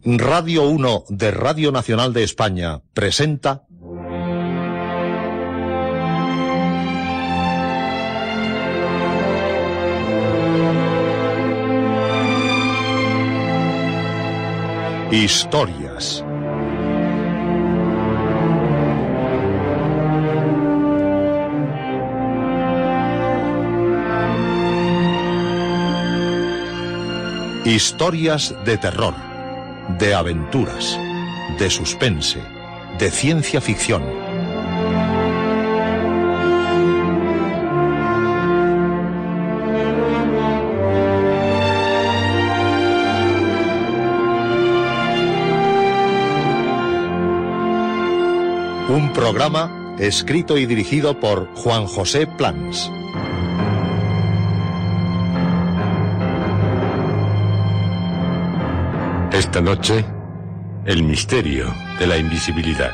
Radio 1 de Radio Nacional de España presenta Historias. Historias de terror, de aventuras, de suspense, de ciencia ficción. Un programa escrito y dirigido por Juan José Plans. Esta noche, el misterio de la invisibilidad.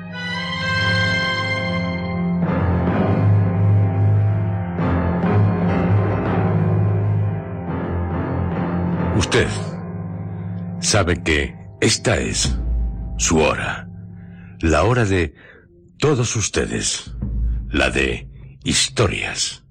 Usted sabe que esta es su hora, la hora de todos ustedes, la de historias.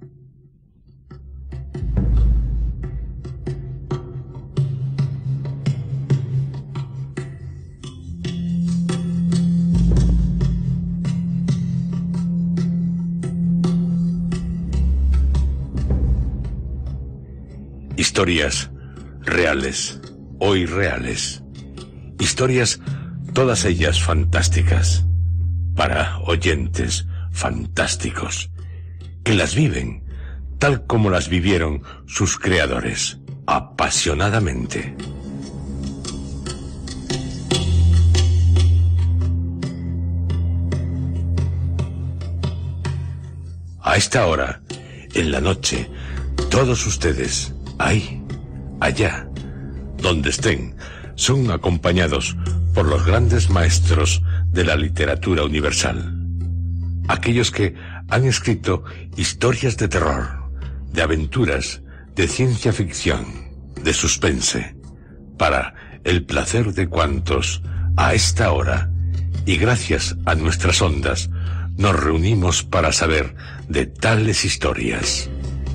Historias reales o irreales. Historias, todas ellas fantásticas, para oyentes fantásticos, que las viven tal como las vivieron sus creadores, apasionadamente. A esta hora, en la noche, todos ustedes, ahí, allá, donde estén, son acompañados por los grandes maestros de la literatura universal. Aquellos que han escrito historias de terror, de aventuras, de ciencia ficción, de suspense, para el placer de cuantos, a esta hora, y gracias a nuestras ondas, nos reunimos para saber de tales historias.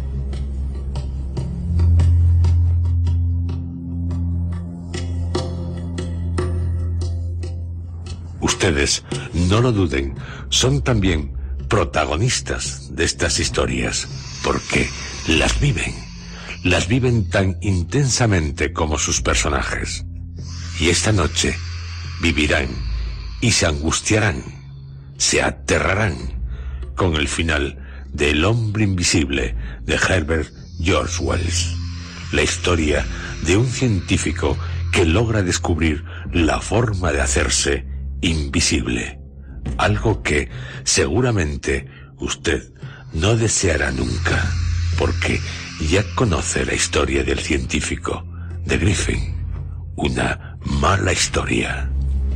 Ustedes, no lo duden, son también protagonistas de estas historias, porque las viven tan intensamente como sus personajes. Y esta noche vivirán y se angustiarán, se aterrarán con el final de El hombre invisible de Herbert George Wells, la historia de un científico que logra descubrir la forma de hacerse invisible, algo que seguramente usted no deseará nunca, porque ya conoce la historia del científico, de Griffin, una mala historia.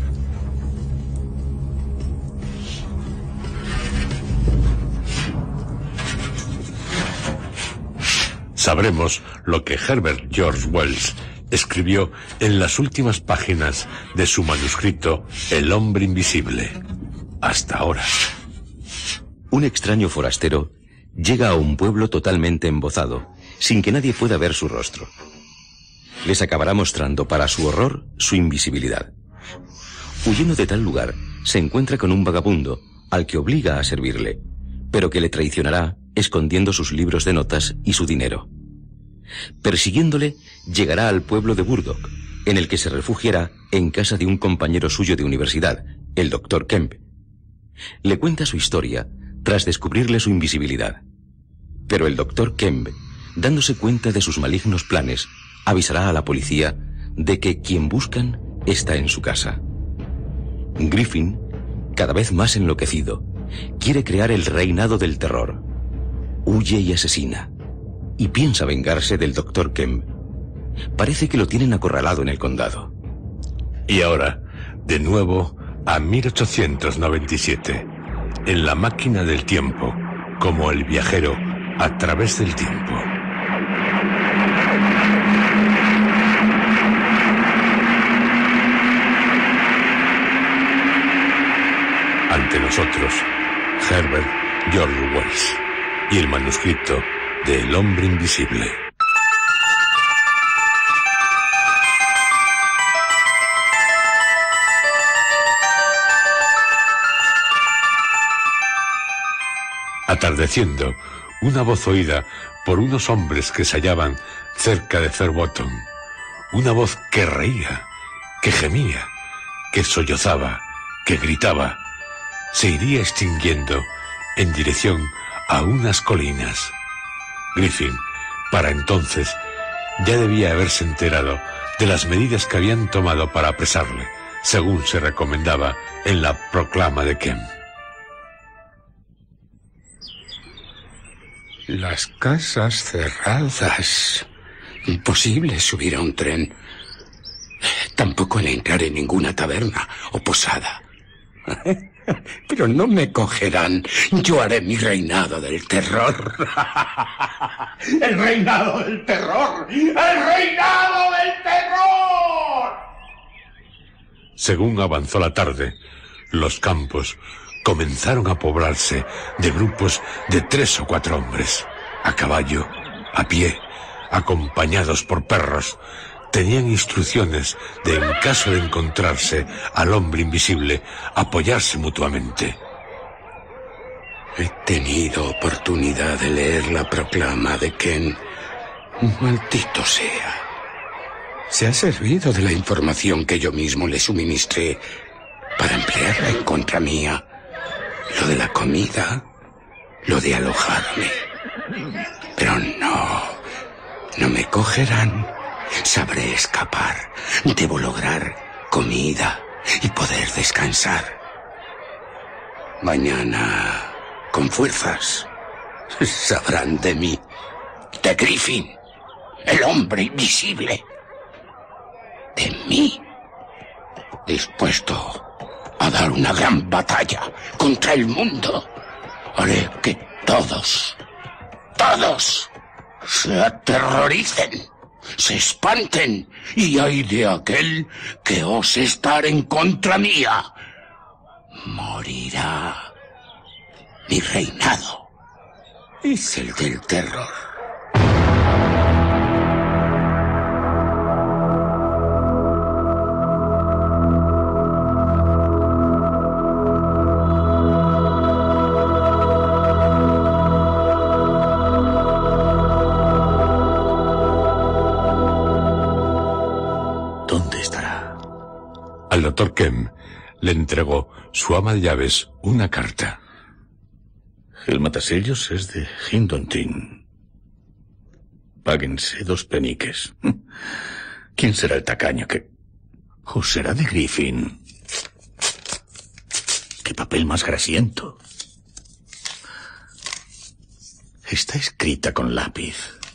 Sabremos lo que Herbert George Wells escribió en las últimas páginas de su manuscrito El hombre invisible. Hasta ahora. Un extraño forastero llega a un pueblo totalmente embozado, sin que nadie pueda ver su rostro. Les acabará mostrando, para su horror, su invisibilidad. Huyendo de tal lugar, se encuentra con un vagabundo, al que obliga a servirle, pero que le traicionará escondiendo sus libros de notas y su dinero. Persiguiéndole, llegará al pueblo de Burdock, en el que se refugiará en casa de un compañero suyo de universidad, el Dr. Kemp. Le cuenta su historia tras descubrirle su invisibilidad. Pero el Dr. Kemp, dándose cuenta de sus malignos planes, avisará a la policía de que quien buscan está en su casa. Griffin, cada vez más enloquecido, quiere crear el reinado del terror. Huye y asesina, y piensa vengarse del Dr. Kemp. Parece que lo tienen acorralado en el condado. Y ahora, de nuevo, a 1897, en la máquina del tiempo, como el viajero a través del tiempo. nosotros Herbert George Wells y el manuscrito de El hombre invisible. Atardeciendo, una voz oída por unos hombres que se hallaban cerca de Fairbottom. Una voz que reía, que gemía, que sollozaba, que gritaba, se iría extinguiendo en dirección a unas colinas. Griffin, para entonces, ya debía haberse enterado de las medidas que habían tomado para apresarle, según se recomendaba en la proclama de Kemp. Las casas cerradas. Imposible subir a un tren. Tampoco el entrar en ninguna taberna o posada. Pero no me cogerán. Yo haré mi reinado del terror. ¡El reinado del terror! ¡El reinado del terror! Según avanzó la tarde, los campos comenzaron a poblarse de grupos de 3 o 4 hombres, a caballo, a pie, acompañados por perros. Tenían instrucciones de, en caso de encontrarse al hombre invisible, apoyarse mutuamente. He tenido oportunidad de leer la proclama de Kemp. Maldito sea. Se ha servido de la información que yo mismo le suministré para emplearla en contra mía. Lo de la comida, lo de alojarme. Pero no me cogerán. Sabré escapar. Debo lograr comida y poder descansar. Mañana, con fuerzas, sabrán de mí. De Griffin, el hombre invisible. De mí. Dispuesto a dar una gran batalla contra el mundo. Haré que todos se aterroricen, se espanten, y ay de aquel que ose estar en contra mía. Morirá. Mi reinado es el del terror. Al doctor Kemp le entregó su ama de llaves una carta. El matasellos es de Hindontin. Páguense 2 peniques. ¿Quién será el tacaño que...? ¿O será de Griffin? ¡Qué papel más grasiento! Está escrita con lápiz.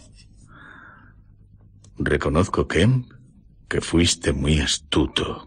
Reconozco, Kemp, que fuiste muy astuto.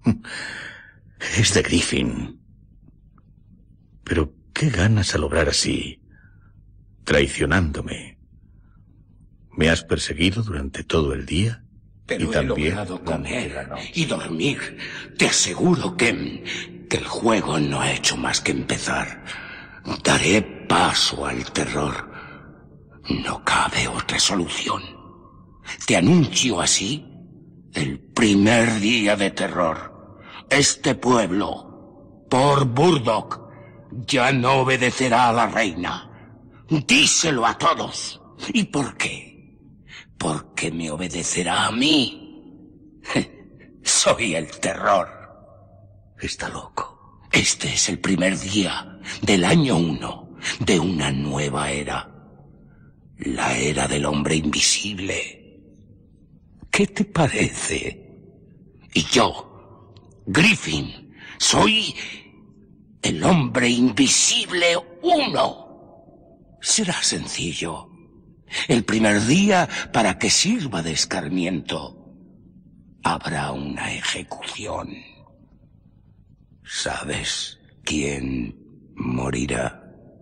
Es de Griffin. Pero qué ganas al obrar así, traicionándome. Me has perseguido durante todo el día. Pero y también he logrado comer y dormir. Te aseguro, Kemp, que el juego no ha hecho más que empezar. Daré paso al terror. No cabe otra solución. Te anuncio así el primer día de terror. Este pueblo, por Burdock, ya no obedecerá a la reina. Díselo a todos. ¿Y por qué? Porque me obedecerá a mí. Soy el terror. Está loco. Este es el primer día del año 1 de una nueva era. La era del hombre invisible. ¿Qué te parece? Y yo, Griffin, soy el hombre invisible 1. Será sencillo. El primer día, para que sirva de escarmiento, habrá una ejecución. ¿Sabes quién morirá?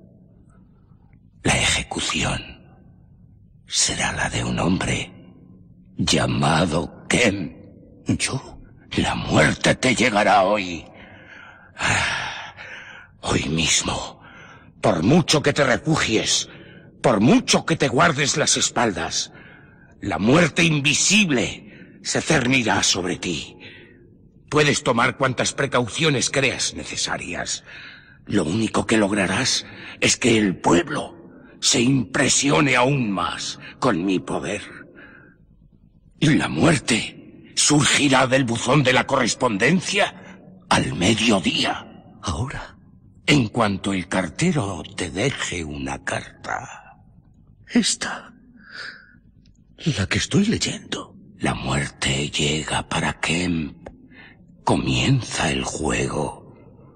La ejecución será la de un hombre llamado Kemp. ¿Yo? La muerte te llegará hoy. Hoy mismo, por mucho que te refugies, por mucho que te guardes las espaldas, la muerte invisible se cernirá sobre ti. Puedes tomar cuantas precauciones creas necesarias. Lo único que lograrás es que el pueblo se impresione aún más con mi poder. Y la muerte surgirá del buzón de la correspondencia al mediodía. ¿Ahora? En cuanto el cartero te deje una carta. Esta. La que estoy leyendo. La muerte llega para Kemp. Comienza el juego.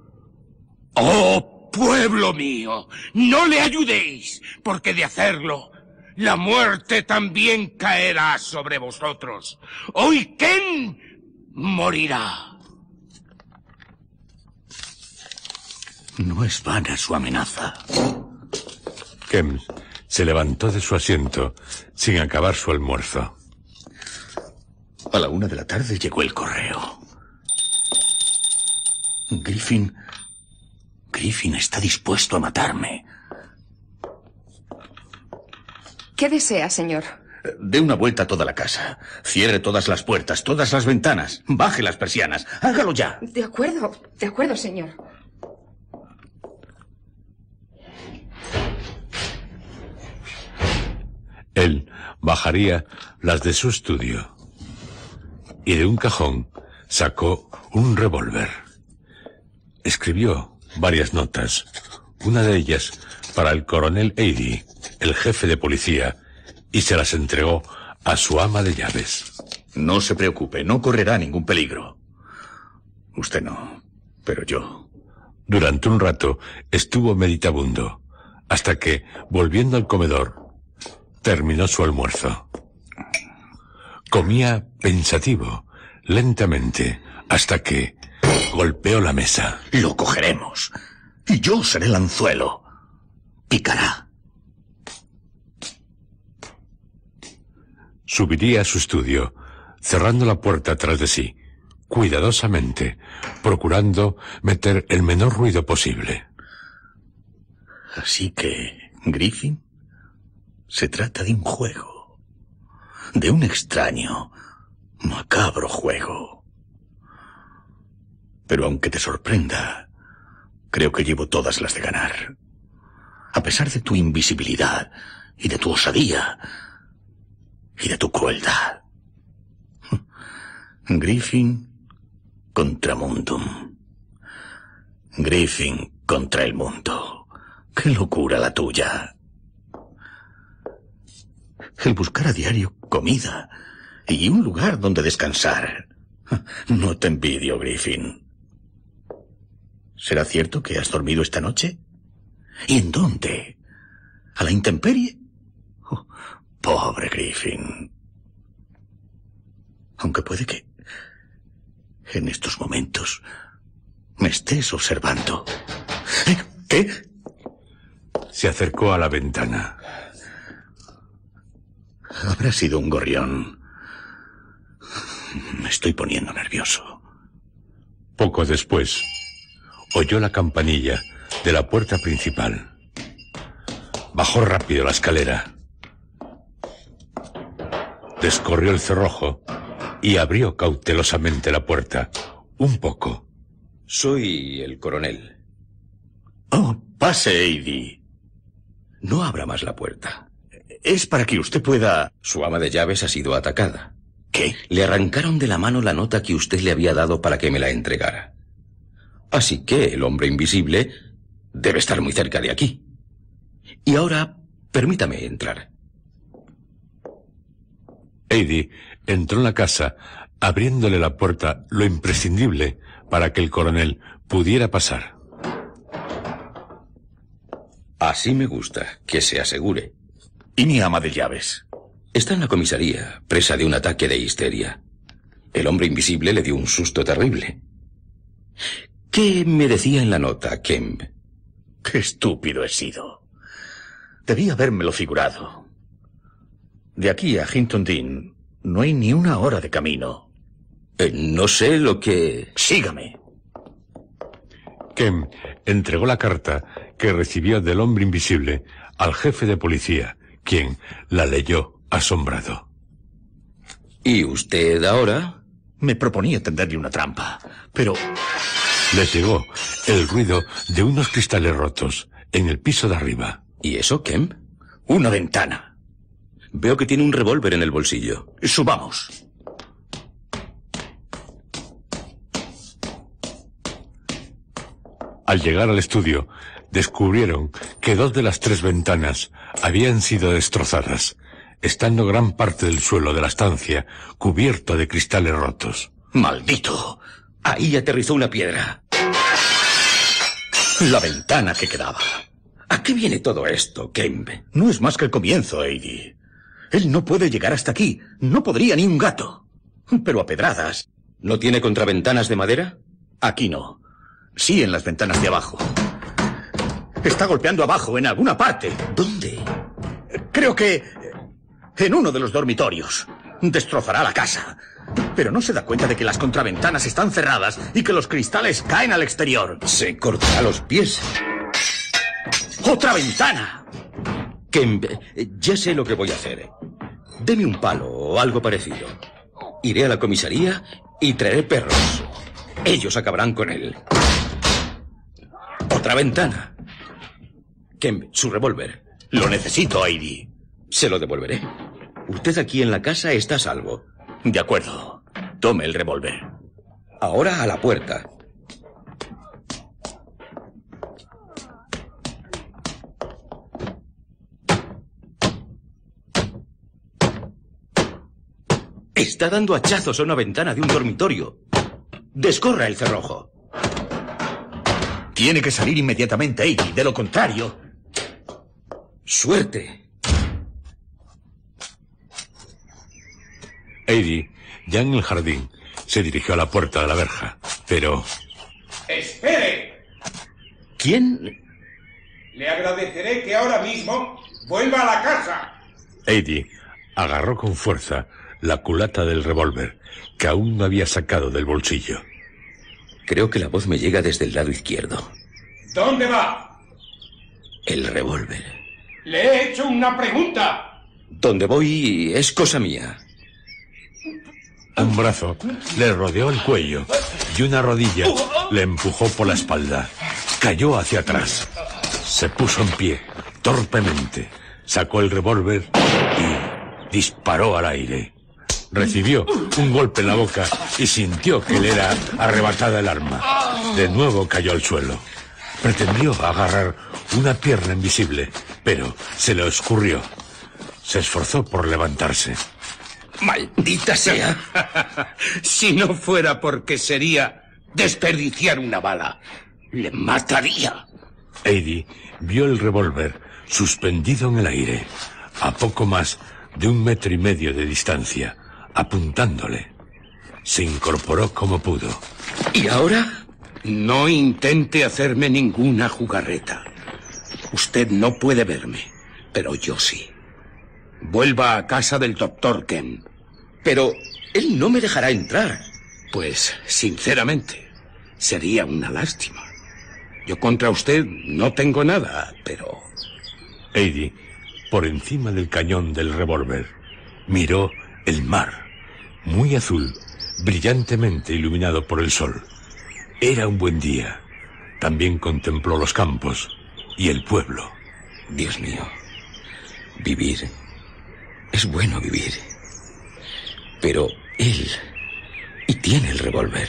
¡Oh, pueblo mío! ¡No le ayudéis! Porque de hacerlo, la muerte también caerá sobre vosotros. Hoy Kemp morirá. No es vana su amenaza. Kemp se levantó de su asiento sin acabar su almuerzo. A la 1 de la tarde llegó el correo. Griffin está dispuesto a matarme. ¿Qué desea, señor? Dé una vuelta a toda la casa. Cierre todas las puertas, todas las ventanas. Baje las persianas. Hágalo ya. De acuerdo, señor. Él bajaría las de su estudio y de un cajón sacó un revólver. Escribió varias notas, una de ellas para el coronel Eady, el jefe de policía, y se las entregó a su ama de llaves. No se preocupe, no correrá ningún peligro. Usted no, pero yo. Durante un rato estuvo meditabundo, hasta que, volviendo al comedor, terminó su almuerzo. Comía pensativo, lentamente, hasta que golpeó la mesa. Lo cogeremos. Y yo seré el anzuelo. Picará. Subiría a su estudio, cerrando la puerta tras de sí, cuidadosamente, procurando meter el menor ruido posible. Así que, Griffin, se trata de un juego. De un extraño, macabro juego. Pero aunque te sorprenda, creo que llevo todas las de ganar. A pesar de tu invisibilidad y de tu osadía y de tu crueldad. Griffin contra Mundum. Griffin contra el mundo. ¡Qué locura la tuya! El buscar a diario comida y un lugar donde descansar. No te envidio, Griffin. ¿Será cierto que has dormido esta noche? ¿Y en dónde? ¿A la intemperie? Oh, pobre Griffin. Aunque puede que en estos momentos me estés observando. ¿Qué? Se acercó a la ventana. Habrá sido un gorrión. Me estoy poniendo nervioso. Poco después, oyó la campanilla de la puerta principal. Bajó rápido la escalera. Descorrió el cerrojo y abrió cautelosamente la puerta. Un poco. Soy el coronel. Oh, pase, Eady. No abra más la puerta. Es para que usted pueda... Su ama de llaves ha sido atacada. ¿Qué? Le arrancaron de la mano la nota que usted le había dado para que me la entregara. Así que el hombre invisible debe estar muy cerca de aquí. Y ahora, permítame entrar. Eady entró en la casa, abriéndole la puerta lo imprescindible para que el coronel pudiera pasar. Así me gusta, que se asegure. ¿Y mi ama de llaves? Está en la comisaría, presa de un ataque de histeria. El hombre invisible le dio un susto terrible. ¿Qué me decía en la nota, Kemp? Qué estúpido he sido. Debí habérmelo figurado. De aquí a Hinton Dean no hay ni una hora de camino. No sé lo que... Sígame. Kemp entregó la carta que recibió del hombre invisible al jefe de policía, quien la leyó asombrado. ¿Y usted ahora? Me proponía tenderle una trampa, pero... Les llegó el ruido de unos cristales rotos en el piso de arriba. ¿Y eso, Kemp? Una ventana. Veo que tiene un revólver en el bolsillo. Subamos. Al llegar al estudio, descubrieron que 2 de las 3 ventanas habían sido destrozadas, estando gran parte del suelo de la estancia cubierto de cristales rotos. ¡Maldito! Ahí aterrizó una piedra. La ventana que quedaba. ¿A qué viene todo esto, Kemp? No es más que el comienzo, Eddie. Él no puede llegar hasta aquí. No podría ni un gato. Pero a pedradas. ¿No tiene contraventanas de madera? Aquí no. Sí, en las ventanas de abajo. Está golpeando abajo, en alguna parte. ¿Dónde? Creo que... en uno de los dormitorios. Destrozará la casa. Pero no se da cuenta de que las contraventanas están cerradas y que los cristales caen al exterior. Se cortará los pies. ¡Otra ventana! Kemp, ya sé lo que voy a hacer. Deme un palo o algo parecido. Iré a la comisaría y traeré perros. Ellos acabarán con él. Otra ventana. Kemp, su revólver. Lo necesito, Eddie. Se lo devolveré. Usted aquí en la casa está a salvo. De acuerdo. Tome el revólver. Ahora a la puerta. Está dando hachazos a una ventana de un dormitorio. Descorra el cerrojo. Tiene que salir inmediatamente, Eddie. De lo contrario... ¡Suerte! Eddie, ya en el jardín, se dirigió a la puerta de la verja, pero... ¡Espere! ¿Quién? Le agradeceré que ahora mismo vuelva a la casa. Eddie agarró con fuerza la culata del revólver, que aún no había sacado del bolsillo. Creo que la voz me llega desde el lado izquierdo. ¿Dónde va? El revólver. Le he hecho una pregunta. Donde voy es cosa mía. Un brazo le rodeó el cuello y una rodilla le empujó por la espalda. Cayó hacia atrás. Se puso en pie, torpemente. Sacó el revólver y disparó al aire. Recibió un golpe en la boca y sintió que le era arrebatada el arma. De nuevo cayó al suelo. Pretendió agarrar una pierna invisible, pero se le escurrió. Se esforzó por levantarse. ¡Maldita sea! Si no fuera porque sería desperdiciar una bala, le mataría. Eddie vio el revólver suspendido en el aire, a poco más de 1,5 metros de distancia, apuntándole. Se incorporó como pudo. ¿Y ahora? No intente hacerme ninguna jugarreta. Usted no puede verme, pero yo sí. Vuelva a casa del doctor Kemp. Pero él no me dejará entrar. Pues, sinceramente, sería una lástima. Yo contra usted no tengo nada, pero... Eddie, por encima del cañón del revólver, miró el mar, muy azul, brillantemente iluminado por el sol. Era un buen día. También contempló los campos y el pueblo. Dios mío, vivir. Es bueno vivir. Pero él... y tiene el revólver.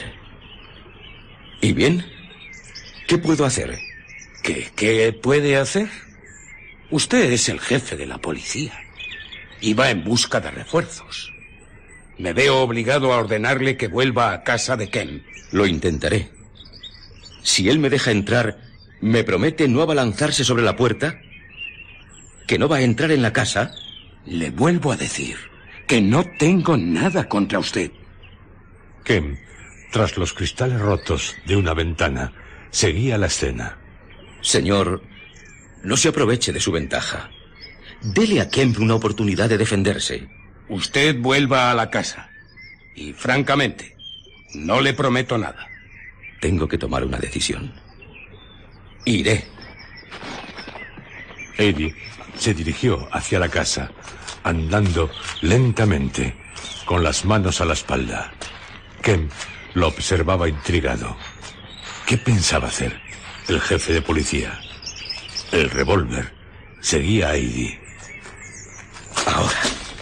¿Y bien? ¿Qué puedo hacer? ¿Qué puede hacer? Usted es el jefe de la policía y va en busca de refuerzos. Me veo obligado a ordenarle que vuelva a casa de Kemp. Lo intentaré. Si él me deja entrar, ¿me promete no abalanzarse sobre la puerta? ¿Que no va a entrar en la casa? Le vuelvo a decir que no tengo nada contra usted. Kemp, tras los cristales rotos de una ventana, seguía la escena. Señor, no se aproveche de su ventaja. Dele a Kemp una oportunidad de defenderse. Usted vuelva a la casa. Y francamente, no le prometo nada. Tengo que tomar una decisión. Iré. Eddie se dirigió hacia la casa, andando lentamente, con las manos a la espalda. Kemp lo observaba intrigado. ¿Qué pensaba hacer el jefe de policía? El revólver seguía a Eddie. Ahora.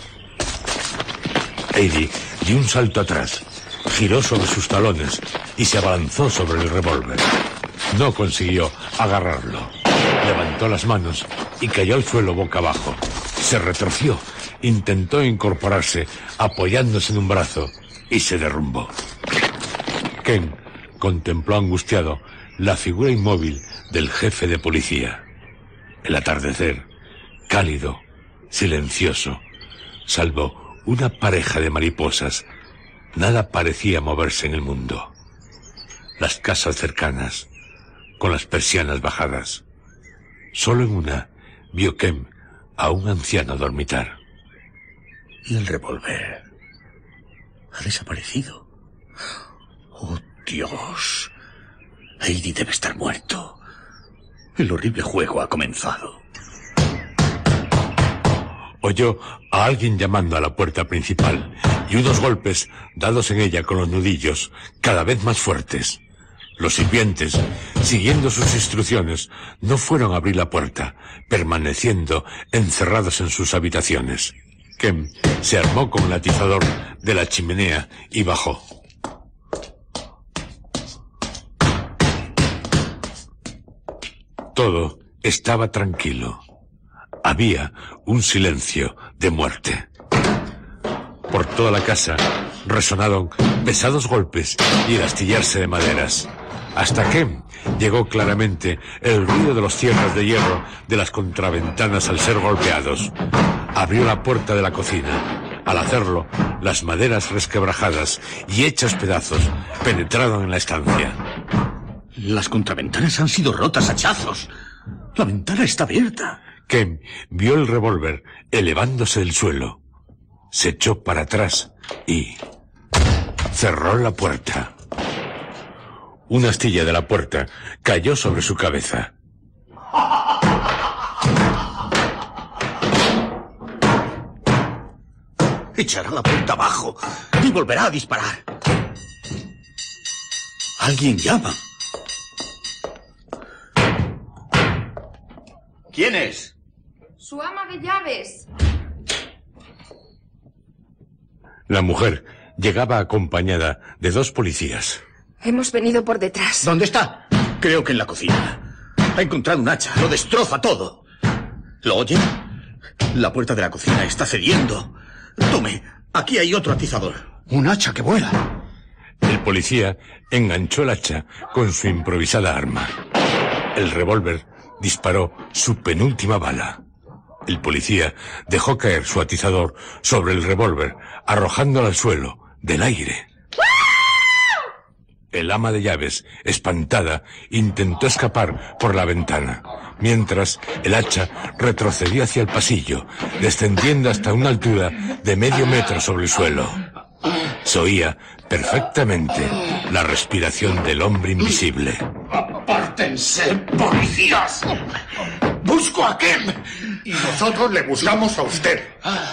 Eddie dio un salto atrás, giró sobre sus talones y se abalanzó sobre el revólver. No consiguió agarrarlo. Levantó las manos y cayó al suelo boca abajo. Se retorció, intentó incorporarse apoyándose en un brazo y se derrumbó. Ken contempló angustiado la figura inmóvil del jefe de policía. El atardecer, cálido, silencioso, salvo una pareja de mariposas, nada parecía moverse en el mundo. Las casas cercanas, con las persianas bajadas. Solo en una vio Kemp a un anciano dormitar. Y el revólver ha desaparecido. ¡Oh, Dios! Eddie debe estar muerto. El horrible juego ha comenzado. Oyó a alguien llamando a la puerta principal y unos golpes dados en ella con los nudillos cada vez más fuertes. Los sirvientes, siguiendo sus instrucciones, no fueron a abrir la puerta, permaneciendo encerrados en sus habitaciones. Kemp se armó con el atizador de la chimenea y bajó. Todo estaba tranquilo. Había un silencio de muerte. Por toda la casa resonaron pesados golpes y el astillarse de maderas. Hasta que llegó claramente el ruido de los cierres de hierro de las contraventanas al ser golpeados. Abrió la puerta de la cocina. Al hacerlo, las maderas resquebrajadas y hechas pedazos penetraron en la estancia. Las contraventanas han sido rotas a hachazos. La ventana está abierta. Kemp vio el revólver elevándose del suelo. Se echó para atrás y cerró la puerta. Una astilla de la puerta cayó sobre su cabeza. Echará la puerta abajo y volverá a disparar. Alguien llama. ¿Quién es? Su ama de llaves. La mujer llegaba acompañada de 2 policías. Hemos venido por detrás. ¿Dónde está? Creo que en la cocina. Ha encontrado un hacha. Lo destroza todo. ¿Lo oye? La puerta de la cocina está cediendo. Tome, aquí hay otro atizador. Un hacha que vuela. El policía enganchó el hacha con su improvisada arma. El revólver disparó su penúltima bala. El policía dejó caer su atizador sobre el revólver, arrojándolo al suelo, del aire. El ama de llaves, espantada, intentó escapar por la ventana, mientras el hacha retrocedía hacia el pasillo, descendiendo hasta una altura de medio metro sobre el suelo. Se oía perfectamente la respiración del hombre invisible. ¡Apártense, policías! ¡Busco a Kemp! Y nosotros le buscamos a usted.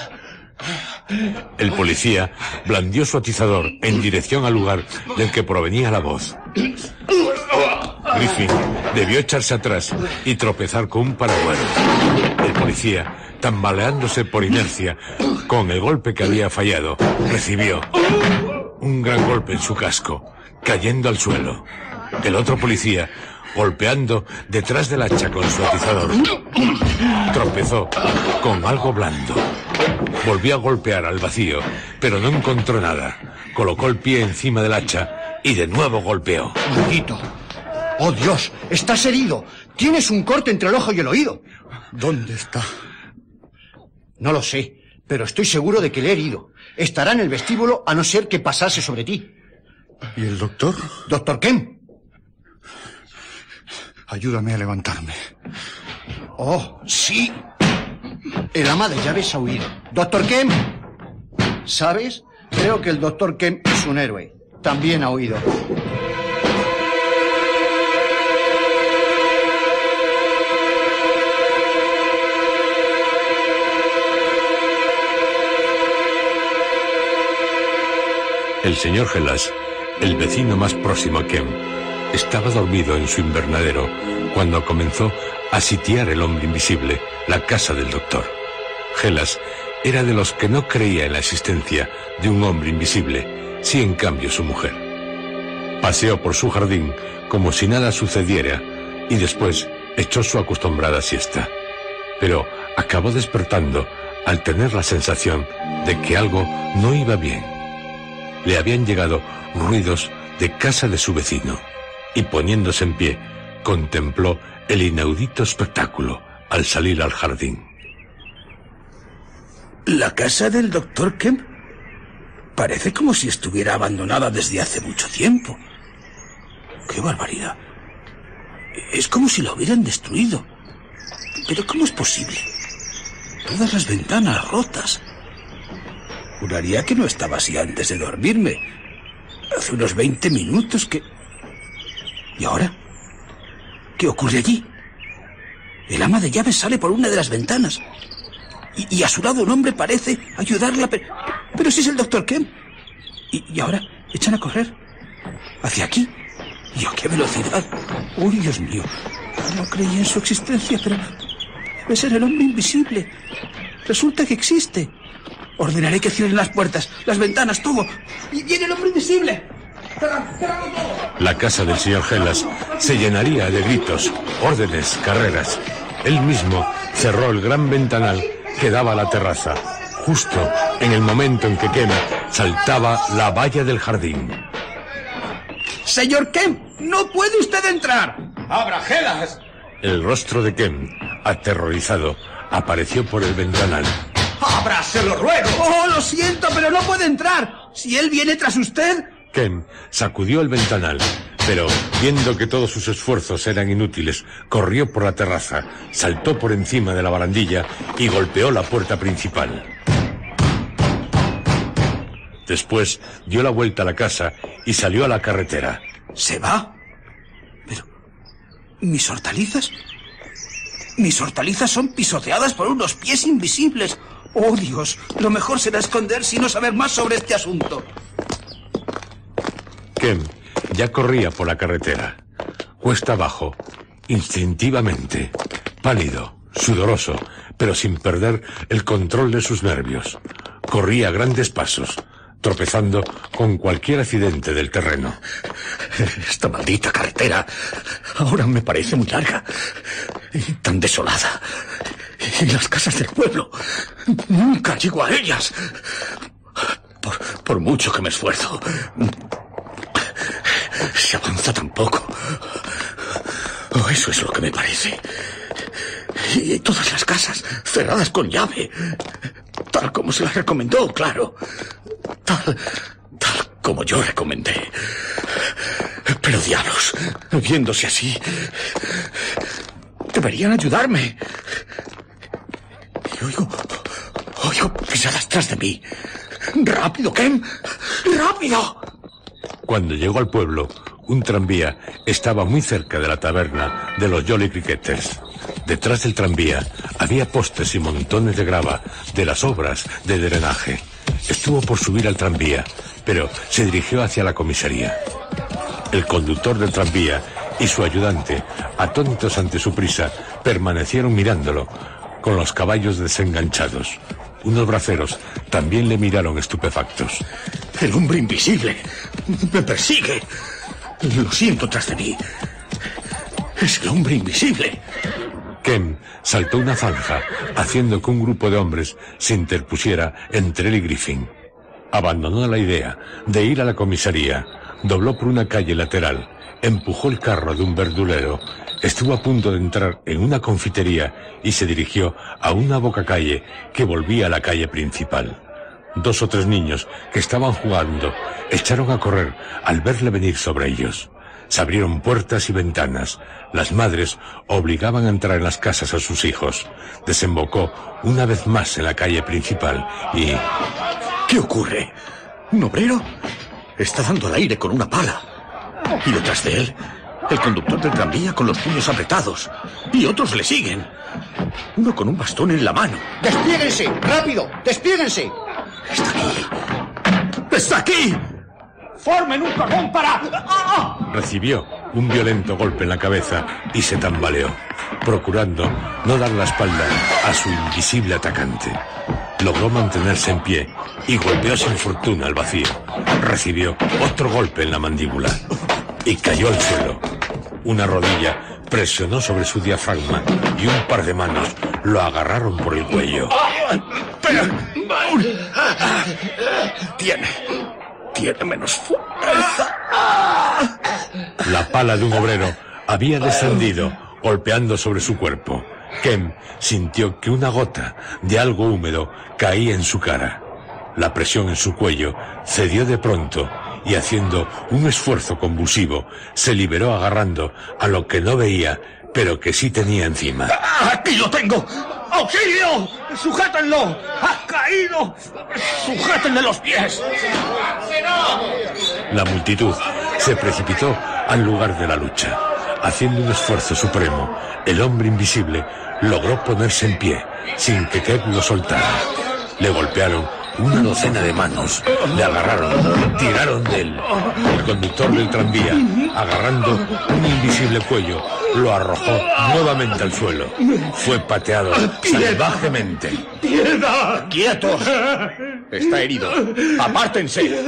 El policía blandió su atizador en dirección al lugar del que provenía la voz. Griffin debió echarse atrás y tropezar con un paragüero. El policía, tambaleándose por inercia con el golpe que había fallado, recibió un gran golpe en su casco, cayendo al suelo. El otro policía, golpeando detrás del hacha con su atizador, tropezó con algo blando. Volvió a golpear al vacío, pero no encontró nada. Colocó el pie encima del hacha y de nuevo golpeó. ¡Maldito! ¡Oh, Dios! ¡Estás herido! Tienes un corte entre el ojo y el oído. ¿Dónde está? No lo sé, pero estoy seguro de que le he herido. Estará en el vestíbulo a no ser que pasase sobre ti. ¿Y el doctor? ¿Doctor Kemp? Ayúdame a levantarme. ¡Oh, sí! El ama de llaves ha huido. ¡Doctor Kemp! ¿Sabes? Creo que el doctor Kemp es un héroe. También ha huido. El señor Gelas, el vecino más próximo a Kemp, estaba dormido en su invernadero cuando comenzó a sitiar el hombre invisible la casa del doctor. Gelas era de los que no creía en la existencia de un hombre invisible, sí en cambio su mujer. Paseó por su jardín como si nada sucediera y después echó su acostumbrada siesta. Pero acabó despertando al tener la sensación de que algo no iba bien. Le habían llegado ruidos de casa de su vecino y poniéndose en pie, contempló el inaudito espectáculo al salir al jardín. ¿La casa del doctor Kemp? Parece como si estuviera abandonada desde hace mucho tiempo. ¡Qué barbaridad! Es como si la hubieran destruido. ¿Pero cómo es posible? Todas las ventanas rotas. Juraría que no estaba así antes de dormirme. Hace unos 20 minutos que... ¿Y ahora? ¿Qué ocurre allí? El ama de llaves sale por una de las ventanas. Y a su lado un hombre parece ayudarla, pero si es el doctor Kemp. Y ahora echan a correr. Hacia aquí. ¿Y a qué velocidad? ¡Uy, Dios mío! No creía en su existencia, pero... debe ser el hombre invisible. Resulta que existe. Ordenaré que cierren las puertas, las ventanas, todo. ¡Y viene el hombre invisible! ¡Cerrado todo! La casa del señor Gelas se llenaría de gritos, órdenes, carreras. Él mismo cerró el gran ventanal que daba a la terraza, justo en el momento en que Kemp saltaba la valla del jardín. ¡Señor Kemp! ¡No puede usted entrar! ¡Abra, Gelas! El rostro de Kemp, aterrorizado, apareció por el ventanal. ¡Abra, se lo ruego! ¡Oh, lo siento, pero no puede entrar! Si él viene tras usted... Kemp sacudió el ventanal, pero viendo que todos sus esfuerzos eran inútiles, corrió por la terraza, saltó por encima de la barandilla y golpeó la puerta principal. Después dio la vuelta a la casa y salió a la carretera. ¿Se va? Pero... ¿mis hortalizas? Mis hortalizas son pisoteadas por unos pies invisibles. ¡Oh, Dios! Lo mejor será esconderse y no saber más sobre este asunto. Kemp ya corría por la carretera, cuesta abajo, instintivamente, pálido, sudoroso, pero sin perder el control de sus nervios. Corría a grandes pasos, tropezando con cualquier accidente del terreno. Esta maldita carretera ahora me parece muy larga y tan desolada. Y las casas del pueblo, nunca llego a ellas. Por mucho que me esfuerzo, se avanza tan poco. Oh, eso es lo que me parece. Y todas las casas cerradas con llave, tal como se las recomendó, claro. Tal como yo recomendé. Pero diablos, viéndose así, deberían ayudarme. Y oigo pisadas tras de mí. ¡Rápido, Kemp! ¡Rápido! Cuando llegó al pueblo, un tranvía estaba muy cerca de la taberna de los Jolly Cricketers. Detrás del tranvía había postes y montones de grava de las obras de drenaje. Estuvo por subir al tranvía, pero se dirigió hacia la comisaría. El conductor del tranvía y su ayudante, atónitos ante su prisa, permanecieron mirándolo, con los caballos desenganchados. Unos braceros también le miraron estupefactos. El hombre invisible me persigue. Lo siento tras de mí. Es el hombre invisible. Kemp saltó una zanja, haciendo que un grupo de hombres se interpusiera entre él y Griffin. Abandonó la idea de ir a la comisaría, dobló por una calle lateral, empujó el carro de un verdulero, estuvo a punto de entrar en una confitería y se dirigió a una bocacalle que volvía a la calle principal. 2 o 3 niños que estaban jugando echaron a correr al verle venir sobre ellos. Se abrieron puertas y ventanas. Las madres obligaban a entrar en las casas a sus hijos. Desembocó una vez más en la calle principal y... ¿Qué ocurre? ¿Un obrero? Está dando al aire con una pala. Y detrás de él, el conductor del tranvía con los puños apretados. Y otros le siguen. Uno con un bastón en la mano. ¡Despiéguense! ¡Rápido! ¡Despiéguense! ¡Está aquí! ¡Está aquí! ¡Formen un cordón para...! Recibió un violento golpe en la cabeza y se tambaleó, procurando no dar la espalda a su invisible atacante. Logró mantenerse en pie y golpeó sin fortuna al vacío. Recibió otro golpe en la mandíbula y cayó al suelo. Una rodilla presionó sobre su diafragma y un par de manos lo agarraron por el cuello. Tiene menos fuerza. La pala de un obrero había descendido, golpeando sobre su cuerpo. Kemp sintió que una gota de algo húmedo caía en su cara. La presión en su cuello cedió de pronto y, haciendo un esfuerzo convulsivo, se liberó agarrando a lo que no veía, pero que sí tenía encima. ¡Aquí lo tengo! ¡Auxilio! ¡Sujétenlo! ¡Ha caído! ¡Sujétenle los pies! La multitud se precipitó al lugar de la lucha. Haciendo un esfuerzo supremo, el hombre invisible logró ponerse en pie, sin que Kemp lo soltara. Le golpearon una docena de manos, le agarraron, tiraron de él. El conductor del tranvía, agarrando un invisible cuello, lo arrojó nuevamente al suelo. Fue pateado salvajemente. ¡Piedad! ¡Quietos! Está herido. ¡Apártense!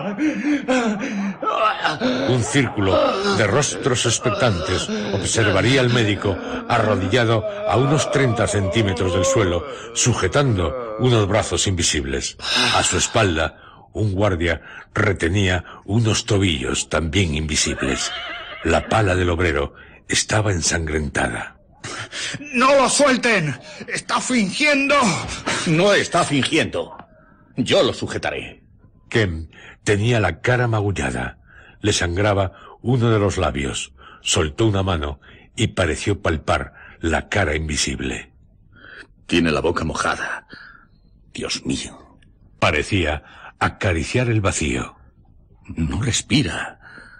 Un círculo de rostros expectantes observaría al médico arrodillado a unos 30 centímetros del suelo, sujetando unos brazos invisibles. A su espalda, un guardia retenía unos tobillos también invisibles. La pala del obrero estaba ensangrentada. ¡No lo suelten! ¡Está fingiendo! No está fingiendo. Yo lo sujetaré. Kemp tenía la cara magullada. Le sangraba uno de los labios. Soltó una mano y pareció palpar la cara invisible. Tiene la boca mojada. Dios mío. Parecía acariciar el vacío. No respira.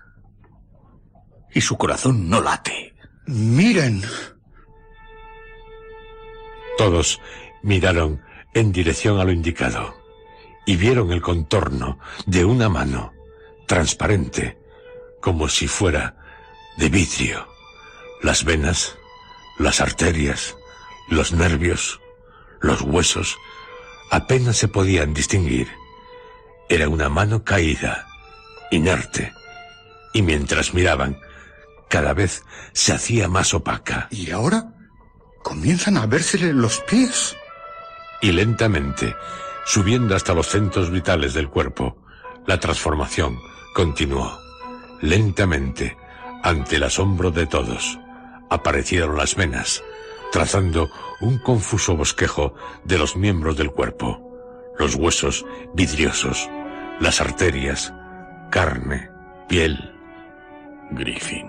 Y su corazón no late. ¡Miren! Todos miraron en dirección a lo indicado y vieron el contorno de una mano, transparente, como si fuera de vidrio. Las venas, las arterias, los nervios, los huesos, apenas se podían distinguir. Era una mano caída, inerte, y mientras miraban, cada vez se hacía más opaca. ¿Y ahora? Comienzan a vérsele los pies. Y lentamente, subiendo hasta los centros vitales del cuerpo, la transformación continuó. Lentamente, ante el asombro de todos, aparecieron las venas, trazando un confuso bosquejo de los miembros del cuerpo, los huesos vidriosos, las arterias, carne, piel. Griffin.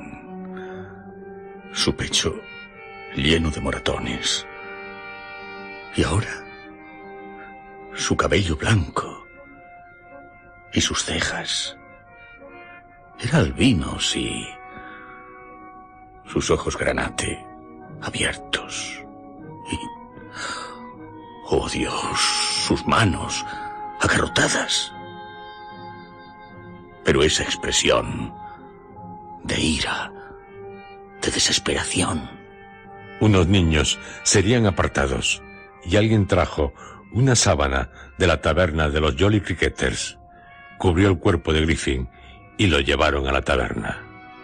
Su pecho lleno de moratones. Y ahora, su cabello blanco y sus cejas. Era albino, sí. Sus ojos granate, abiertos. Y... ¡oh, Dios! Sus manos agarrotadas. Pero esa expresión de ira, de desesperación. Unos niños serían apartados y alguien trajo una sábana de la taberna de los Jolly Cricketers, cubrió el cuerpo de Griffin y lo llevaron a la taberna.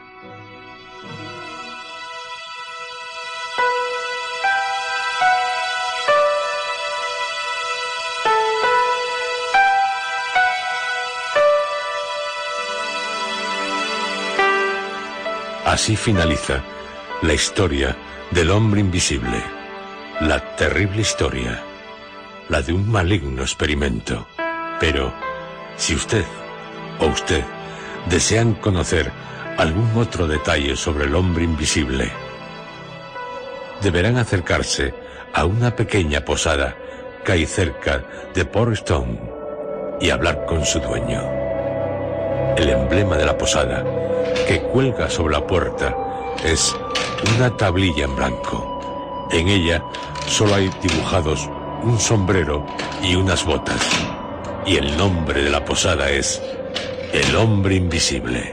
Así finaliza la historia del hombre invisible, la terrible historia, la de un maligno experimento. Pero, si usted o usted desean conocer algún otro detalle sobre el hombre invisible, deberán acercarse a una pequeña posada que hay cerca de Port Stone y hablar con su dueño. El emblema de la posada, que cuelga sobre la puerta, es una tablilla en blanco. En ella solo hay dibujados un sombrero y unas botas. Y el nombre de la posada es El hombre invisible.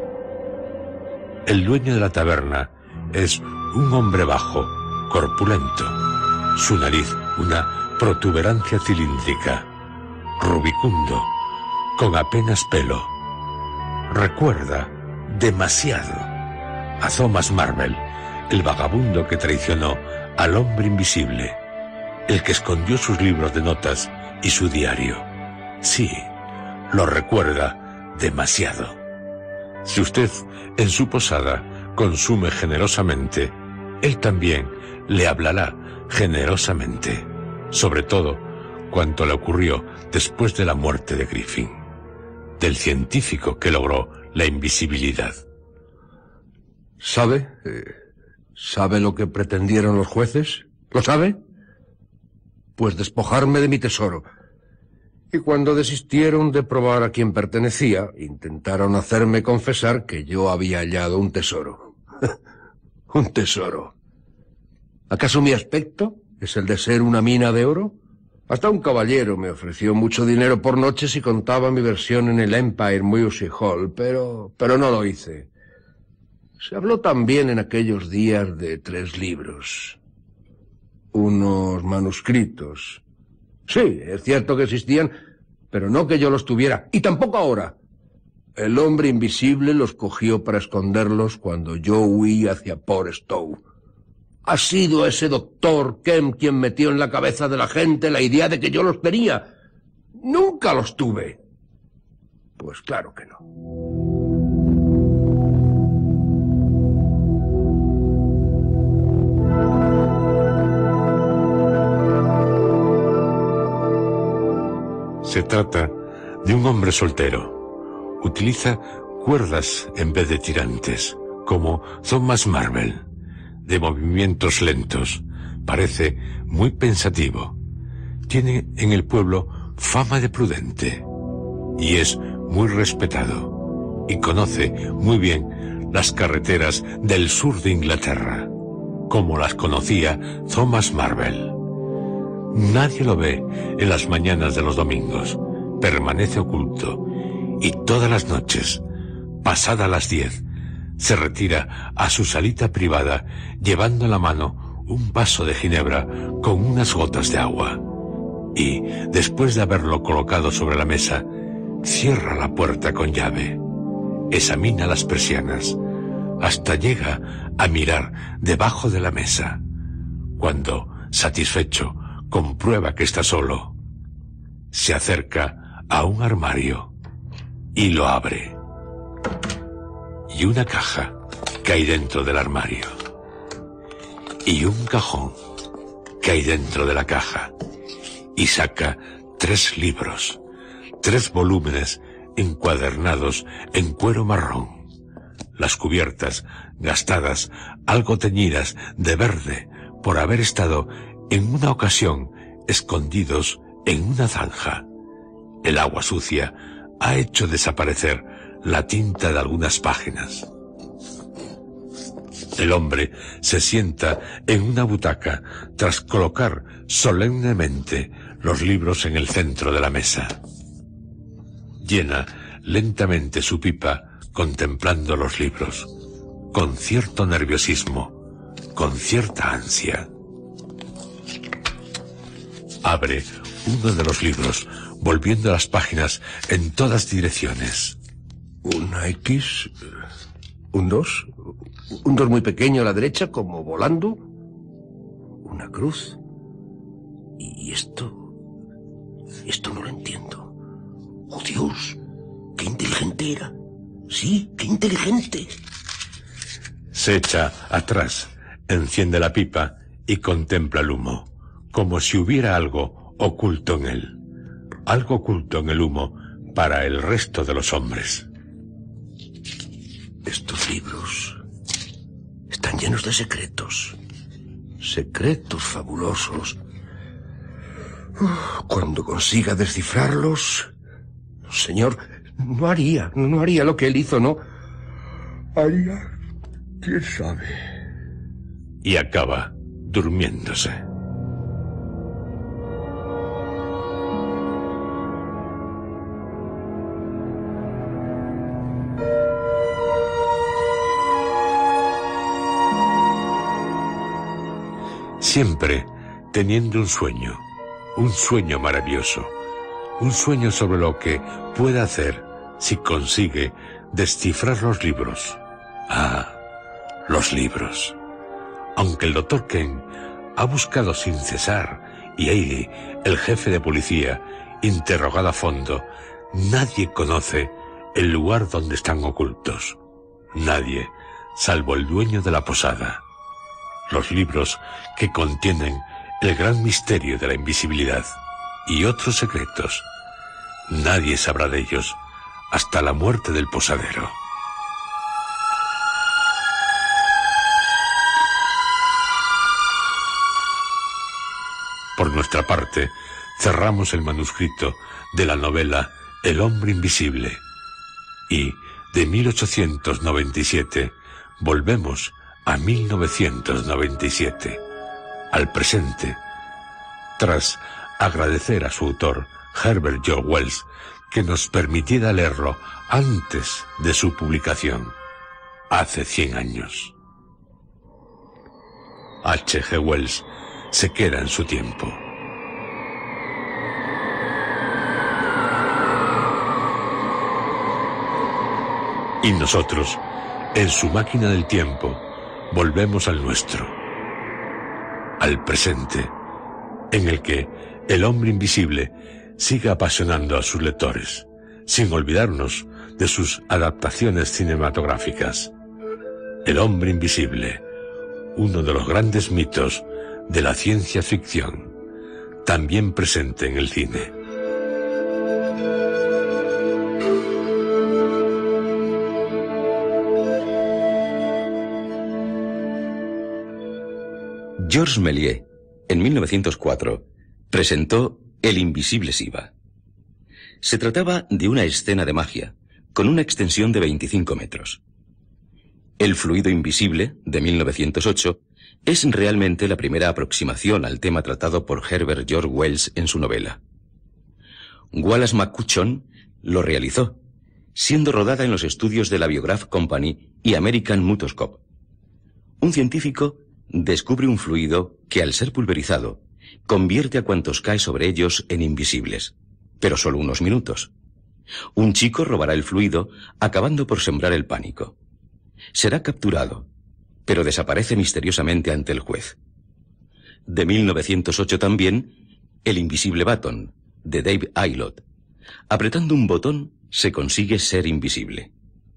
El dueño de la taberna es un hombre bajo, corpulento. Su nariz una protuberancia cilíndrica, rubicundo, con apenas pelo. Recuerda demasiado a Thomas Marvel, el vagabundo que traicionó al hombre invisible, el que escondió sus libros de notas y su diario. Sí, lo recuerda demasiado. Si usted en su posada consume generosamente, él también le hablará generosamente, sobre todo cuanto le ocurrió después de la muerte de Griffin, del científico que logró la invisibilidad. ¿Sabe? ¿Sabe lo que pretendieron los jueces? ¿Lo sabe? Pues despojarme de mi tesoro. Y cuando desistieron de probar a quién pertenecía, intentaron hacerme confesar que yo había hallado un tesoro. Un tesoro. ¿Acaso mi aspecto es el de ser una mina de oro? Hasta un caballero me ofreció mucho dinero por noche si contaba mi versión en el Empire Music Hall, pero no lo hice. Se habló también en aquellos días de 3 libros. Unos manuscritos. Sí, es cierto que existían, pero no que yo los tuviera, y tampoco ahora. El hombre invisible los cogió para esconderlos cuando yo huí hacia Port Stowe. Ha sido ese doctor Kemp quien metió en la cabeza de la gente la idea de que yo los tenía. Nunca los tuve. Pues claro que no. Se trata de un hombre soltero. Utiliza cuerdas en vez de tirantes, como Thomas Marvel. De movimientos lentos, parece muy pensativo. Tiene en el pueblo fama de prudente y es muy respetado y conoce muy bien las carreteras del sur de Inglaterra, como las conocía Thomas Marvel. Nadie lo ve en las mañanas de los domingos, permanece oculto y todas las noches, pasadas las 10, se retira a su salita privada llevando en la mano un vaso de ginebra con unas gotas de agua y, después de haberlo colocado sobre la mesa, cierra la puerta con llave, examina las persianas, hasta llega a mirar debajo de la mesa. Cuando, satisfecho, comprueba que está solo, se acerca a un armario y lo abre. Y una caja que hay dentro del armario. Y un cajón que hay dentro de la caja. Y saca 3 libros, 3 volúmenes encuadernados en cuero marrón. Las cubiertas, gastadas, algo teñidas de verde por haber estado en una ocasión escondidos en una zanja. El agua sucia ha hecho desaparecer la tinta de algunas páginas. El hombre se sienta en una butaca tras colocar solemnemente los libros en el centro de la mesa. Llena lentamente su pipa contemplando los libros, con cierto nerviosismo, con cierta ansia. Abre uno de los libros, volviendo las páginas en todas direcciones. Una X, un 2 muy pequeño a la derecha, como volando, una cruz. Y esto no lo entiendo. ¡Oh, Dios! ¡Qué inteligente era! Sí, qué inteligente. Se echa atrás, enciende la pipa y contempla el humo, como si hubiera algo oculto en él. Algo oculto en el humo para el resto de los hombres. Estos libros están llenos de secretos. Secretos fabulosos. Cuando consiga descifrarlos, señor, no haría lo que él hizo, ¿no? Haría, quién sabe. Y acaba durmiéndose. siempre teniendo un sueño maravilloso, un sueño sobre lo que puede hacer si consigue descifrar los libros. Ah, los libros. Aunque el Dr. Kent ha buscado sin cesar y Ailey, el jefe de policía, interrogado a fondo, nadie conoce el lugar donde están ocultos. Nadie, salvo el dueño de la posada. Los libros que contienen el gran misterio de la invisibilidad y otros secretos. Nadie sabrá de ellos hasta la muerte del posadero. Por nuestra parte, cerramos el manuscrito de la novela El hombre invisible y, de 1897, volvemos a 1997, al presente, tras agradecer a su autor, Herbert George Wells, que nos permitiera leerlo antes de su publicación, hace 100 años. H.G. Wells se queda en su tiempo. Y nosotros, en su máquina del tiempo, volvemos al nuestro, al presente, en el que el hombre invisible sigue apasionando a sus lectores, sin olvidarnos de sus adaptaciones cinematográficas. El hombre invisible, uno de los grandes mitos de la ciencia ficción, también presente en el cine. Georges Méliès, en 1904, presentó El invisible Siva. Se trataba de una escena de magia, con una extensión de 25 metros. El fluido invisible, de 1908, es realmente la primera aproximación al tema tratado por Herbert George Wells en su novela. Wallace McCutcheon lo realizó, siendo rodada en los estudios de la Biograph Company y American Mutoscope. Un científico descubre un fluido que, al ser pulverizado, convierte a cuantos cae sobre ellos en invisibles, pero solo unos minutos. Un chico robará el fluido, acabando por sembrar el pánico. Será capturado, pero desaparece misteriosamente ante el juez. De 1908 también, El invisible Baton, de Dave Aylott. Apretando un botón, se consigue ser invisible.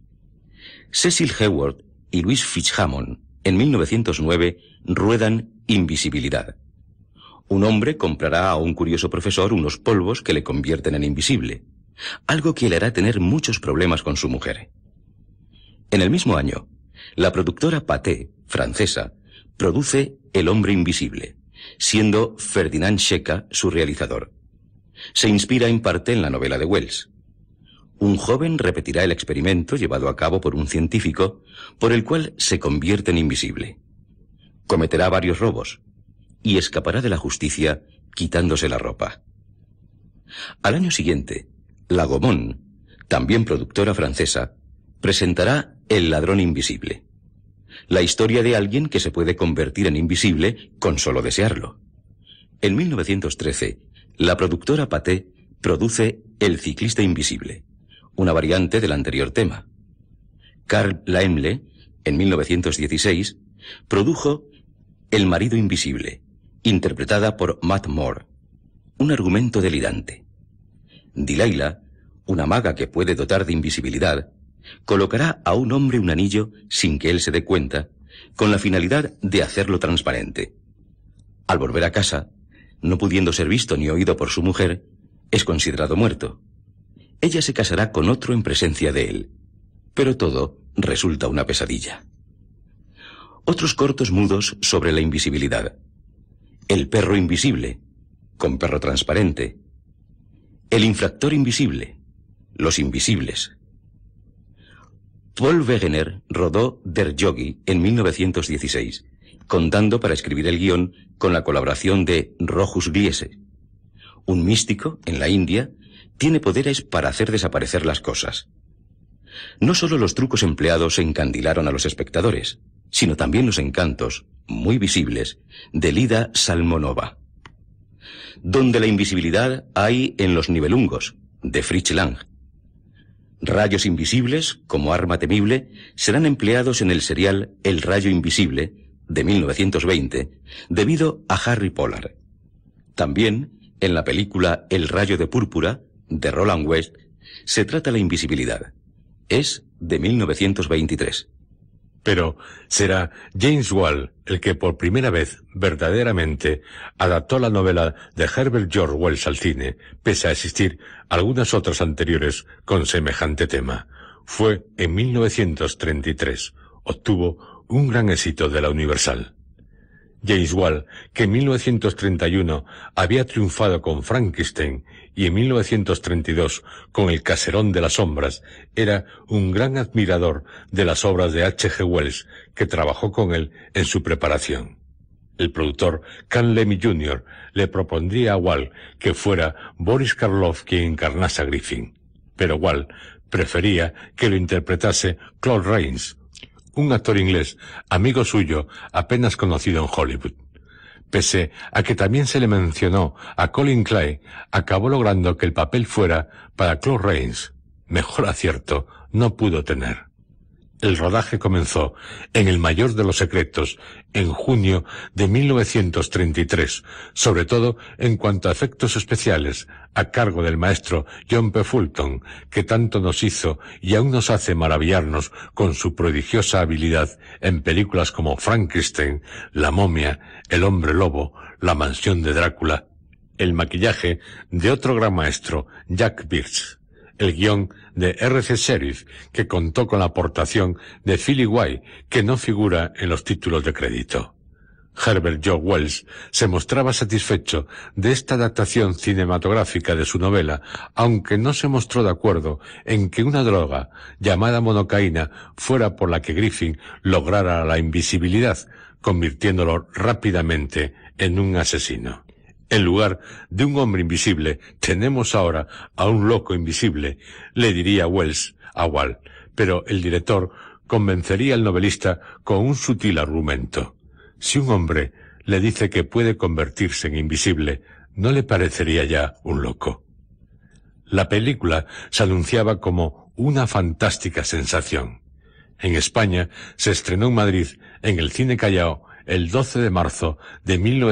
Cecil Heward y Louis Fitz-Hammond, en 1909, ruedan Invisibilidad. Un hombre comprará a un curioso profesor unos polvos que le convierten en invisible, algo que le hará tener muchos problemas con su mujer. En el mismo año, la productora Pathé, francesa, produce El hombre invisible, siendo Ferdinand Scheck su realizador. Se inspira en parte en la novela de Wells. Un joven repetirá el experimento llevado a cabo por un científico, por el cual se convierte en invisible. Cometerá varios robos y escapará de la justicia quitándose la ropa. Al año siguiente, la Gaumont, también productora francesa, presentará El ladrón invisible, la historia de alguien que se puede convertir en invisible con solo desearlo. En 1913, la productora Pathé produce El ciclista invisible, una variante del anterior tema. Carl Laemmle, en 1916, produjo El marido invisible, interpretada por Matt Moore, un argumento delirante. Delilah, una maga que puede dotar de invisibilidad, colocará a un hombre un anillo sin que él se dé cuenta, con la finalidad de hacerlo transparente. Al volver a casa, no pudiendo ser visto ni oído por su mujer, es considerado muerto. Ella se casará con otro en presencia de él, pero todo resulta una pesadilla. Otros cortos mudos sobre la invisibilidad. El perro invisible, con perro transparente. El infractor invisible, Los invisibles. Paul Wegener rodó Der Yogi en 1916, contando para escribir el guión con la colaboración de Rochus Gliese. Un místico, en la India, tiene poderes para hacer desaparecer las cosas. No solo los trucos empleados encandilaron a los espectadores, sino también los encantos, muy visibles, de Lida Salmonova. Donde la invisibilidad hay en los Nibelungos, de Fritz Lang. Rayos invisibles, como arma temible, serán empleados en el serial El Rayo Invisible, de 1920, debido a Harry Pollard. También, en la película El Rayo de Púrpura, de Roland West, se trata la invisibilidad. Es de 1923. Pero será James Whale el que por primera vez verdaderamente adaptó la novela de Herbert George Wells al cine, pese a existir algunas otras anteriores con semejante tema. Fue en 1933. Obtuvo un gran éxito de la Universal. James Whale, que en 1931 había triunfado con Frankenstein y en 1932 con El Caserón de las Sombras, era un gran admirador de las obras de H.G. Wells, que trabajó con él en su preparación. El productor Can Lemmy Jr. le propondría a Whale que fuera Boris Karloff quien encarnase a Griffin, pero Whale prefería que lo interpretase Claude Rains, un actor inglés, amigo suyo, apenas conocido en Hollywood. Pese a que también se le mencionó a Colin Clay, acabó logrando que el papel fuera para Claude Rains. Mejor acierto no pudo tener. El rodaje comenzó en el mayor de los secretos, en junio de 1933, sobre todo en cuanto a efectos especiales, a cargo del maestro John P. Fulton, que tanto nos hizo y aún nos hace maravillarnos con su prodigiosa habilidad en películas como Frankenstein, La momia, El hombre lobo, La mansión de Drácula. El maquillaje de otro gran maestro, Jack Birch. El guión de R.C. Sheriff, que contó con la aportación de Philip White, que no figura en los títulos de crédito. Herbert George Wells se mostraba satisfecho de esta adaptación cinematográfica de su novela, aunque no se mostró de acuerdo en que una droga llamada monocaína fuera por la que Griffin lograra la invisibilidad, convirtiéndolo rápidamente en un asesino. En lugar de un hombre invisible, tenemos ahora a un loco invisible, le diría Wells a Whale, pero el director convencería al novelista con un sutil argumento. Si un hombre le dice que puede convertirse en invisible, ¿no le parecería ya un loco? La película se anunciaba como una fantástica sensación. En España se estrenó en Madrid, en el Cine Callao, el 12 de marzo de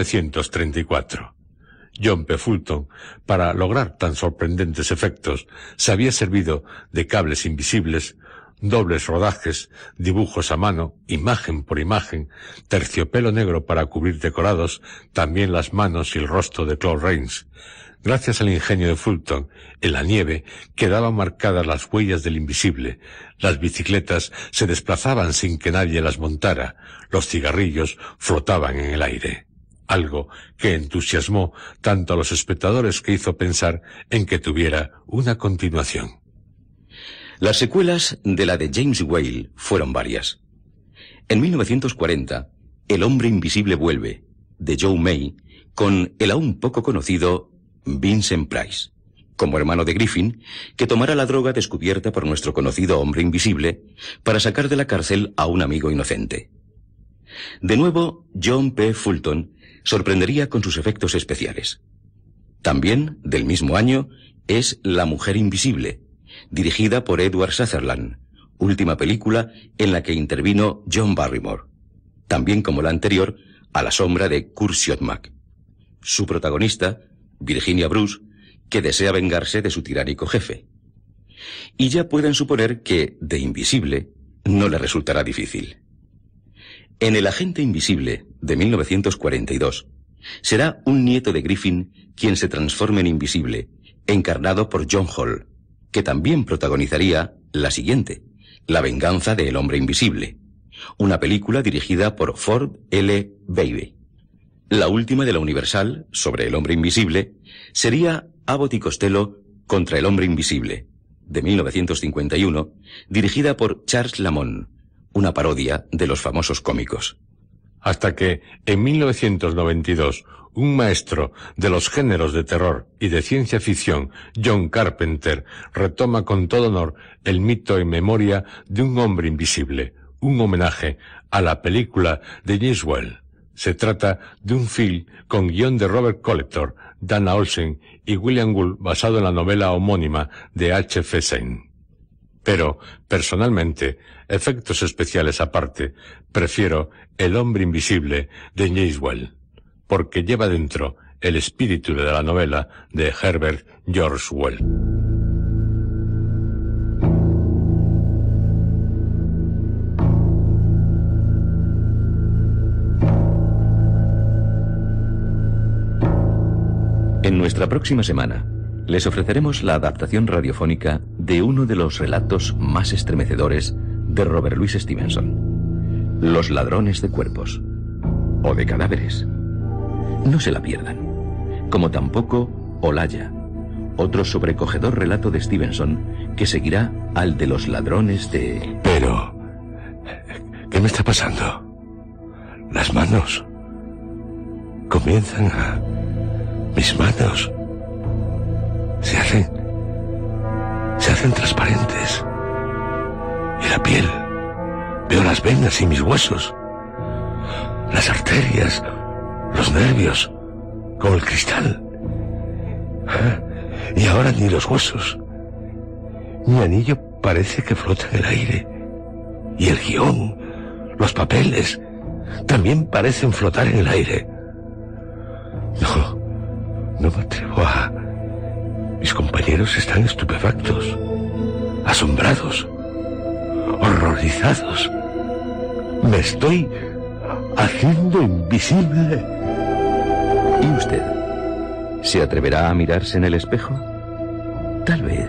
1934. John P. Fulton, para lograr tan sorprendentes efectos, se había servido de cables invisibles, dobles rodajes, dibujos a mano, imagen por imagen, terciopelo negro para cubrir decorados, también las manos y el rostro de Claude Rains. Gracias al ingenio de Fulton, en la nieve quedaban marcadas las huellas del invisible, las bicicletas se desplazaban sin que nadie las montara, los cigarrillos flotaban en el aire. Algo que entusiasmó tanto a los espectadores que hizo pensar en que tuviera una continuación. Las secuelas de la de James Whale fueron varias. En 1940, El hombre invisible vuelve, de Joe May, con el aún poco conocido Vincent Price, como hermano de Griffin, que tomará la droga descubierta por nuestro conocido hombre invisible para sacar de la cárcel a un amigo inocente. De nuevo, John P. Fulton sorprendería con sus efectos especiales. También, del mismo año, es La mujer invisible, dirigida por Edward Sutherland, última película en la que intervino John Barrymore, también como la anterior, A la sombra de Kurt Siodmak. Su protagonista, Virginia Bruce, que desea vengarse de su tiránico jefe. Y ya pueden suponer que, de invisible, no le resultará difícil. En El agente invisible, de 1942, será un nieto de Griffin quien se transforme en invisible, encarnado por John Hall, que también protagonizaría la siguiente, La venganza de El hombre invisible, una película dirigida por Ford L. Beebe. La última de la Universal, sobre el hombre invisible, sería Abbott y Costello contra el hombre invisible, de 1951, dirigida por Charles Lamont, una parodia de los famosos cómicos. Hasta que, en 1992, un maestro de los géneros de terror y de ciencia ficción, John Carpenter, retoma con todo honor el mito en memoria de un hombre invisible, un homenaje a la película de James Whale. Se trata de un film con guión de Robert Collector, Dana Olsen y William Gould basado en la novela homónima de H.F. Sein. Pero, personalmente, efectos especiales aparte, prefiero El hombre invisible de James Whale, porque lleva dentro el espíritu de la novela de Herbert George Wells. En nuestra próxima semana, les ofreceremos la adaptación radiofónica de uno de los relatos más estremecedores de Robert Louis Stevenson, Los ladrones de cuerpos, o de cadáveres. No se la pierdan, como tampoco Olaya, otro sobrecogedor relato de Stevenson que seguirá al de los ladrones de... Pero... ¿qué me está pasando? Las manos... comienzan a... mis manos... se hacen transparentes. Y la piel... veo las venas y mis huesos. Las arterias... los nervios... como el cristal. Y ahora ni los huesos. Mi anillo parece que flota en el aire. Y el guión, los papeles, también parecen flotar en el aire. No me atrevo a... Mis compañeros están estupefactos, asombrados, horrorizados. Me estoy haciendo invisible. ¿Y usted? ¿Se atreverá a mirarse en el espejo? Tal vez.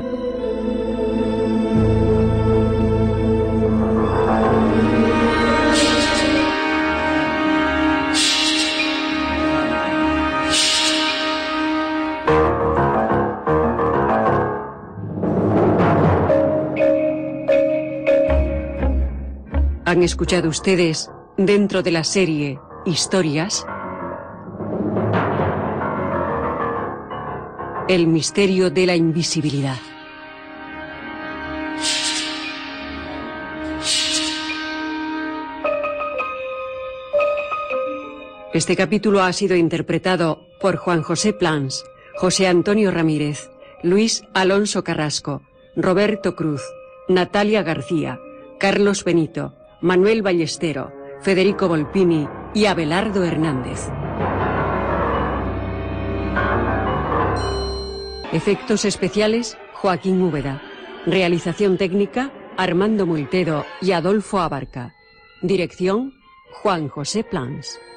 Han escuchado ustedes, dentro de la serie Historias, El misterio de la invisibilidad. Este capítulo ha sido interpretado por Juan José Plans, José Antonio Ramírez, Luis Alonso Carrasco, Roberto Cruz, Natalia García, Carlos Benito, Manuel Ballestero, Federico Volpini y Abelardo Hernández. Efectos especiales, Joaquín Úbeda. Realización técnica, Armando Multedo y Adolfo Abarca. Dirección, Juan José Plans.